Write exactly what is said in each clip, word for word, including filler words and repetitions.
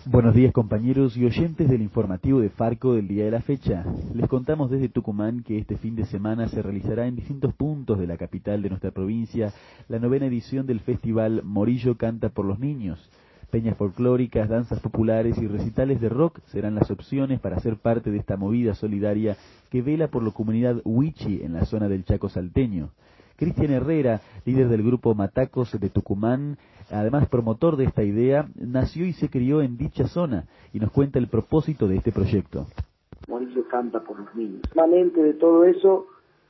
Buenos días compañeros y oyentes del informativo de Farco del día de la fecha. Les contamos desde Tucumán que este fin de semana se realizará en distintos puntos de la capital de nuestra provincia la novena edición del festival Morillo Canta por los Niños. Peñas folclóricas, danzas populares y recitales de rock serán las opciones para ser parte de esta movida solidaria que vela por la comunidad huichi en la zona del Chaco salteño. Cristian Herrera, líder del grupo Matacos de Tucumán, además promotor de esta idea, nació y se crió en dicha zona y nos cuenta el propósito de este proyecto. Morillo Canta por los Niños. Permanente de todo eso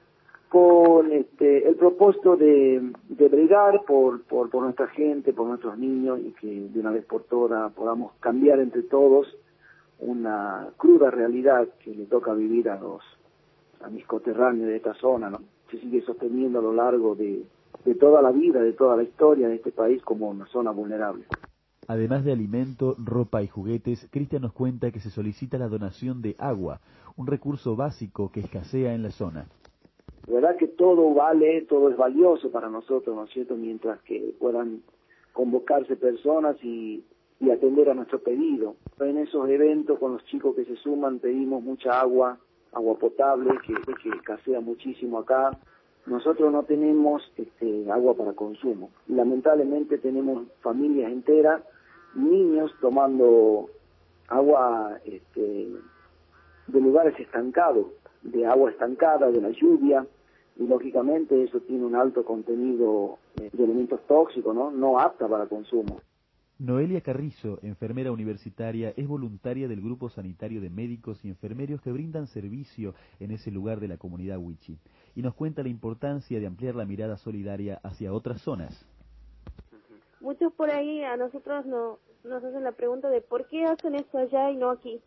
con este, el propósito de, de bregar por, por, por nuestra gente, por nuestros niños y que de una vez por todas podamos cambiar entre todos una cruda realidad que le toca vivir a los a mis coterráneos de esta zona, ¿no? Se sigue sosteniendo a lo largo de, de toda la vida, de toda la historia de este país como una zona vulnerable. Además de alimento, ropa y juguetes, Cristian nos cuenta que se solicita la donación de agua, un recurso básico que escasea en la zona. De verdad que todo vale, todo es valioso para nosotros, ¿no es cierto?, mientras que puedan convocarse personas y, y atender a nuestro pedido. En esos eventos con los chicos que se suman pedimos mucha agua, agua potable, que, que escasea muchísimo acá. Nosotros no tenemos este, agua para consumo. Lamentablemente tenemos familias enteras, niños tomando agua este, de lugares estancados, de agua estancada, de la lluvia, y lógicamente eso tiene un alto contenido de elementos tóxicos, ¿no? No apta para consumo. Noelia Carrizo, enfermera universitaria, es voluntaria del grupo sanitario de médicos y enfermeros que brindan servicio en ese lugar de la comunidad huichi, y nos cuenta la importancia de ampliar la mirada solidaria hacia otras zonas. Muchos por ahí a nosotros no, nos hacen la pregunta de ¿por qué hacen esto allá y no aquí?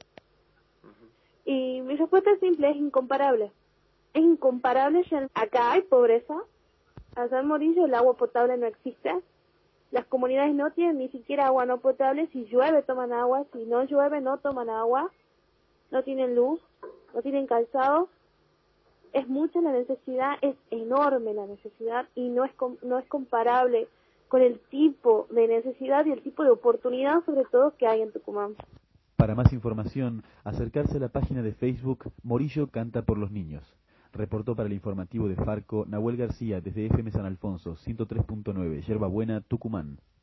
Y mi respuesta es simple, es incomparable. Es incomparable, ya acá hay pobreza, allá en Morillo el agua potable no existe. Las comunidades no tienen ni siquiera agua no potable, si llueve toman agua, si no llueve no toman agua, no tienen luz, no tienen calzado. Es mucha la necesidad, es enorme la necesidad y no es no es comparable con el tipo de necesidad y el tipo de oportunidad sobre todo que hay en Tucumán. Para más información, acercarse a la página de Facebook Morillo Canta por los Niños. Reportó para el informativo de Farco Nahuel García desde F M San Alfonso, ciento tres punto nueve, Yerba Buena, Tucumán.